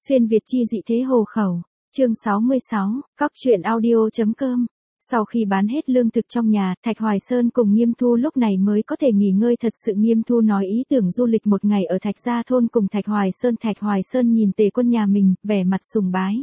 Xuyên Việt chi dị thế hồ khẩu. Chương 66, Cóc truyện audio.com. Sau khi bán hết lương thực trong nhà, Thạch Hoài Sơn cùng Nghiêm Thu lúc này mới có thể nghỉ ngơi thật sự. Nghiêm Thu nói ý tưởng du lịch một ngày ở Thạch Gia thôn cùng Thạch Hoài Sơn. Thạch Hoài Sơn nhìn Tề Quân nhà mình, vẻ mặt sùng bái.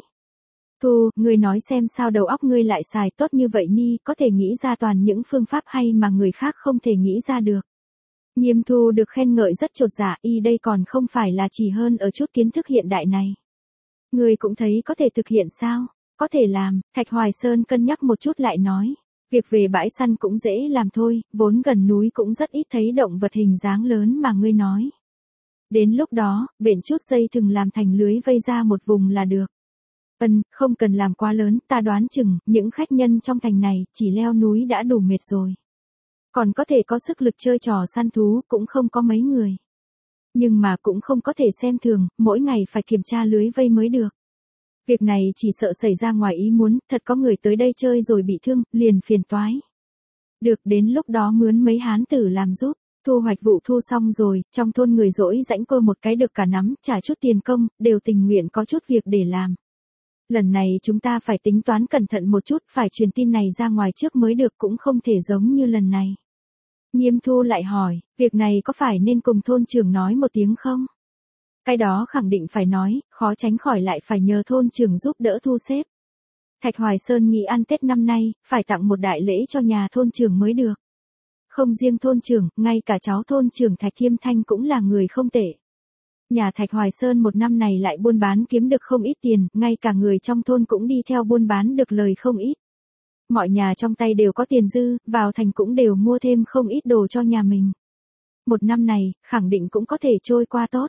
Thu, ngươi nói xem sao đầu óc ngươi lại xài tốt như vậy ni, có thể nghĩ ra toàn những phương pháp hay mà người khác không thể nghĩ ra được. Nghiêm Thu được khen ngợi rất chột dạ, y đây còn không phải là chỉ hơn ở chút kiến thức hiện đại này. Ngươi cũng thấy có thể thực hiện sao? Có thể làm, Thạch Hoài Sơn cân nhắc một chút lại nói. Việc về bãi săn cũng dễ làm thôi, vốn gần núi cũng rất ít thấy động vật hình dáng lớn mà ngươi nói. Đến lúc đó, bện chút dây thừng làm thành lưới vây ra một vùng là được. Không cần làm quá lớn, ta đoán chừng, những khách nhân trong thành này chỉ leo núi đã đủ mệt rồi. Còn có thể có sức lực chơi trò săn thú cũng không có mấy người. Nhưng mà cũng không có thể xem thường, mỗi ngày phải kiểm tra lưới vây mới được. Việc này chỉ sợ xảy ra ngoài ý muốn, thật có người tới đây chơi rồi bị thương, liền phiền toái. Được, đến lúc đó mướn mấy hán tử làm giúp. Thu hoạch vụ thu xong rồi, trong thôn người rỗi rãnh cô một cái được cả nắm, trả chút tiền công, đều tình nguyện có chút việc để làm. Lần này chúng ta phải tính toán cẩn thận một chút, phải truyền tin này ra ngoài trước mới được, cũng không thể giống như lần này. Nghiêm Thu lại hỏi, việc này có phải nên cùng thôn trưởng nói một tiếng không? Cái đó khẳng định phải nói, khó tránh khỏi lại phải nhờ thôn trưởng giúp đỡ thu xếp. Thạch Hoài Sơn nghĩ ăn Tết năm nay, phải tặng một đại lễ cho nhà thôn trưởng mới được. Không riêng thôn trưởng, ngay cả cháu thôn trưởng Thạch Thiêm Thanh cũng là người không tệ. Nhà Thạch Hoài Sơn một năm này lại buôn bán kiếm được không ít tiền, ngay cả người trong thôn cũng đi theo buôn bán được lời không ít. Mọi nhà trong tay đều có tiền dư, vào thành cũng đều mua thêm không ít đồ cho nhà mình. Một năm này, khẳng định cũng có thể trôi qua tốt.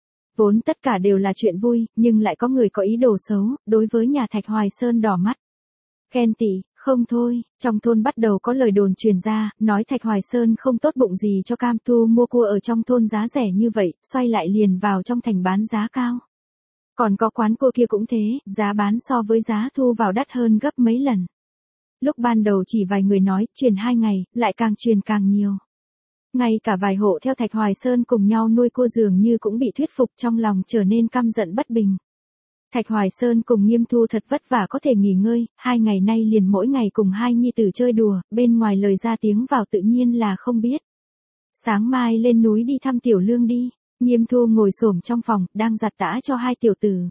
Vốn tất cả đều là chuyện vui, nhưng lại có người có ý đồ xấu, đối với nhà Thạch Hoài Sơn đỏ mắt. Khen tỉ, không thôi, trong thôn bắt đầu có lời đồn truyền ra, nói Thạch Hoài Sơn không tốt bụng gì cho Cam Thu mua cua ở trong thôn giá rẻ như vậy, xoay lại liền vào trong thành bán giá cao. Còn có quán cua kia cũng thế, giá bán so với giá thu vào đắt hơn gấp mấy lần. Lúc ban đầu chỉ vài người nói, truyền 2 ngày, lại càng truyền càng nhiều. Ngay cả vài hộ theo Thạch Hoài Sơn cùng nhau nuôi cua dường như cũng bị thuyết phục, trong lòng trở nên căm giận bất bình. Thạch Hoài Sơn cùng Nghiêm Thu thật vất vả có thể nghỉ ngơi, 2 ngày nay liền mỗi ngày cùng hai nhi tử chơi đùa, bên ngoài lời ra tiếng vào tự nhiên là không biết. Sáng mai lên núi đi thăm Tiểu Lương đi. Nghiêm Thu ngồi xổm trong phòng, đang giặt tã cho hai tiểu tử.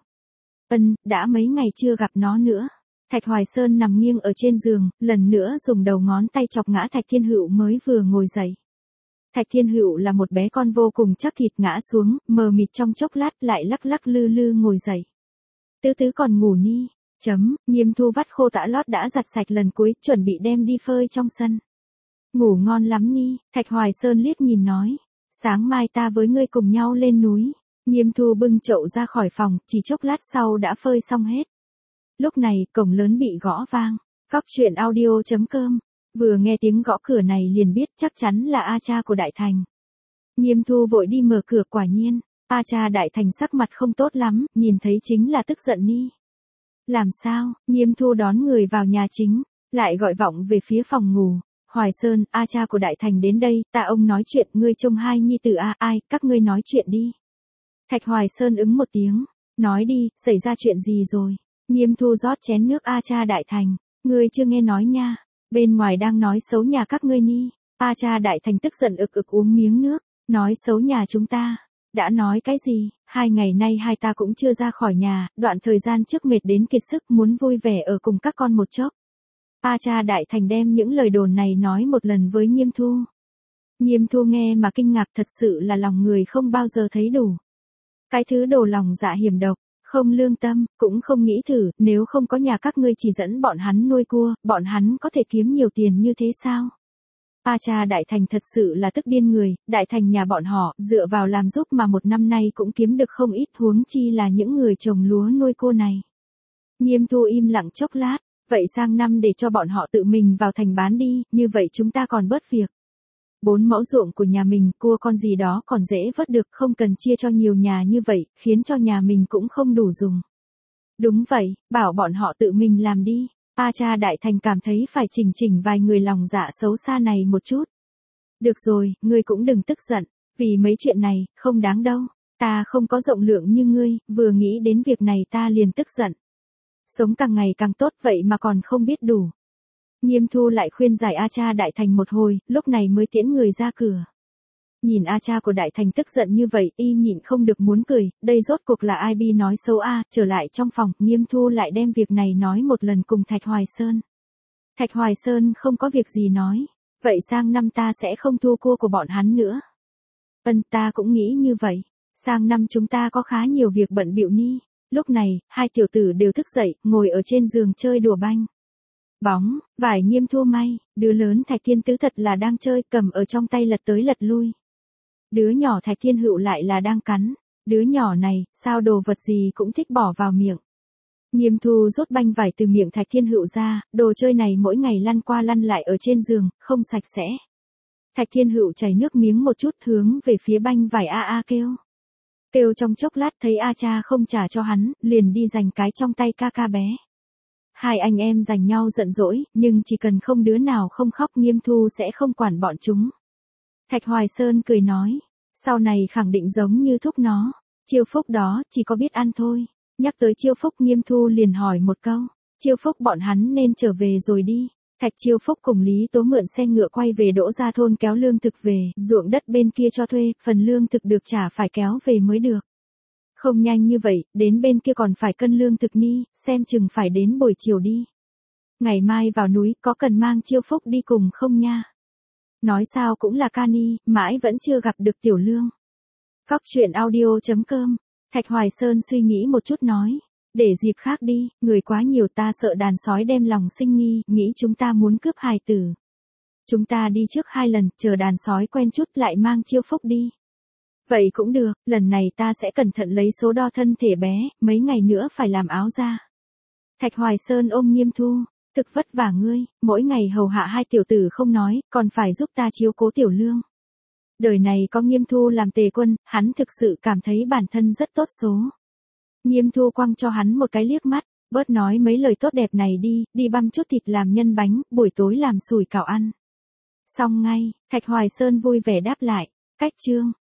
Đã mấy ngày chưa gặp nó nữa. Thạch Hoài Sơn nằm nghiêng ở trên giường, lần nữa dùng đầu ngón tay chọc ngã Thạch Thiên Hữu mới vừa ngồi dậy. Thạch Thiên Hữu là một bé con vô cùng chắc thịt, ngã xuống, mờ mịt trong chốc lát lại lắc lắc lư lư ngồi dậy. Tứ tứ còn ngủ ni. Nghiêm Thu vắt khô tã lót đã giặt sạch lần cuối, chuẩn bị đem đi phơi trong sân. Ngủ ngon lắm ni, Thạch Hoài Sơn liếc nhìn nói. Sáng mai ta với ngươi cùng nhau lên núi. Nghiêm Thu bưng chậu ra khỏi phòng, chỉ chốc lát sau đã phơi xong hết. Lúc này, cổng lớn bị gõ vang. Cóc truyện audio.com. Vừa nghe tiếng gõ cửa này liền biết chắc chắn là A Cha của Đại Thành. Nghiêm Thu vội đi mở cửa, quả nhiên. A Cha Đại Thành sắc mặt không tốt lắm, nhìn thấy chính là tức giận ni. Làm sao? Nghiêm Thu đón người vào nhà chính, lại gọi vọng về phía phòng ngủ. Hoài Sơn, A Cha của Đại Thành đến đây, ta ông nói chuyện, ngươi trông hai nhi tử ai, các ngươi nói chuyện đi. Thạch Hoài Sơn ứng một tiếng, nói đi, xảy ra chuyện gì rồi? Nghiêm Thu rót chén nước. A Cha Đại Thành, ngươi chưa nghe nói nha, bên ngoài đang nói xấu nhà các ngươi ni. A Cha Đại Thành tức giận ực uống miếng nước, nói xấu nhà chúng ta. Đã nói cái gì? 2 ngày nay hai ta cũng chưa ra khỏi nhà, đoạn thời gian trước mệt đến kiệt sức muốn vui vẻ ở cùng các con một chốc. A Cha Đại Thành đem những lời đồn này nói một lần với Nghiêm Thu. Nghiêm Thu nghe mà kinh ngạc, thật sự là lòng người không bao giờ thấy đủ. Cái thứ đồ lòng dạ hiểm độc, không lương tâm, cũng không nghĩ thử, nếu không có nhà các ngươi chỉ dẫn bọn hắn nuôi cua, bọn hắn có thể kiếm nhiều tiền như thế sao? A Cha Đại Thành thật sự là tức điên người, Đại Thành nhà bọn họ, dựa vào làm giúp mà một năm nay cũng kiếm được không ít, huống chi là những người trồng lúa nuôi cua này. Nghiêm Thu im lặng chốc lát, vậy sang năm để cho bọn họ tự mình vào thành bán đi, như vậy chúng ta còn bớt việc. 4 mẫu ruộng của nhà mình, cua con gì đó còn dễ vớt được, không cần chia cho nhiều nhà như vậy, khiến cho nhà mình cũng không đủ dùng. Đúng vậy, bảo bọn họ tự mình làm đi. A Cha Đại Thành cảm thấy phải chỉnh vài người lòng dạ xấu xa này một chút. Được rồi, ngươi cũng đừng tức giận, vì mấy chuyện này, không đáng đâu. Ta không có rộng lượng như ngươi, vừa nghĩ đến việc này ta liền tức giận. Sống càng ngày càng tốt vậy mà còn không biết đủ. Nghiêm Thu lại khuyên giải A Cha Đại Thành một hồi, lúc này mới tiễn người ra cửa. Nhìn A Cha của Đại Thành tức giận như vậy, y nhịn không được muốn cười, đây rốt cuộc là ai bi nói xấu a, trở lại trong phòng, Nghiêm Thu lại đem việc này nói một lần cùng Thạch Hoài Sơn. Thạch Hoài Sơn không có việc gì nói, vậy sang năm ta sẽ không thu cua của bọn hắn nữa. Ta cũng nghĩ như vậy, sang năm chúng ta có khá nhiều việc bận bịu ni. Lúc này, hai tiểu tử đều thức dậy, ngồi ở trên giường chơi đùa banh. Bóng, vải Nghiêm Thu may, đứa lớn Thạch Thiên Tứ thật là đang chơi, cầm ở trong tay lật tới lật lui. Đứa nhỏ Thạch Thiên Hữu lại là đang cắn, đứa nhỏ này, sao đồ vật gì cũng thích bỏ vào miệng. Nghiêm Thu rút banh vải từ miệng Thạch Thiên Hữu ra, đồ chơi này mỗi ngày lăn qua lăn lại ở trên giường, không sạch sẽ. Thạch Thiên Hữu chảy nước miếng một chút hướng về phía banh vải a a kêu. Kêu trong chốc lát thấy A Cha không trả cho hắn, liền đi giành cái trong tay ca ca bé. Hai anh em giành nhau giận dỗi, nhưng chỉ cần không đứa nào không khóc Nghiêm Thu sẽ không quản bọn chúng. Thạch Hoài Sơn cười nói, sau này khẳng định giống như thúc nó, Chiêu Phúc đó chỉ có biết ăn thôi. Nhắc tới Chiêu Phúc Nghiêm Thu liền hỏi một câu, Chiêu Phúc bọn hắn nên trở về rồi đi. Thạch Chiêu Phúc cùng Lý Tố mượn xe ngựa quay về Đỗ Gia thôn kéo lương thực về, ruộng đất bên kia cho thuê, phần lương thực được trả phải kéo về mới được. Không nhanh như vậy, đến bên kia còn phải cân lương thực ni, xem chừng phải đến buổi chiều đi. Ngày mai vào núi có cần mang Chiêu Phúc đi cùng không nha? Nói sao cũng là ca ni, mãi vẫn chưa gặp được Tiểu Lương. Cóc truyện audio.com. Thạch Hoài Sơn suy nghĩ một chút nói, để dịp khác đi, người quá nhiều ta sợ đàn sói đem lòng sinh nghi, nghĩ chúng ta muốn cướp hài tử. Chúng ta đi trước 2 lần, chờ đàn sói quen chút lại mang Chiêu Phúc đi. Vậy cũng được, lần này ta sẽ cẩn thận lấy số đo thân thể bé, mấy ngày nữa phải làm áo ra. Thạch Hoài Sơn ôm Nghiêm Thu, thực vất vả ngươi, mỗi ngày hầu hạ hai tiểu tử không nói, còn phải giúp ta chiếu cố Tiểu Lương. Đời này có Nghiêm Thu làm tề quân, hắn thực sự cảm thấy bản thân rất tốt số. Nghiêm Thu quăng cho hắn một cái liếc mắt, bớt nói mấy lời tốt đẹp này đi, đi băm chút thịt làm nhân bánh, buổi tối làm sủi cảo ăn. Xong ngay, Thạch Hoài Sơn vui vẻ đáp lại, cách chương.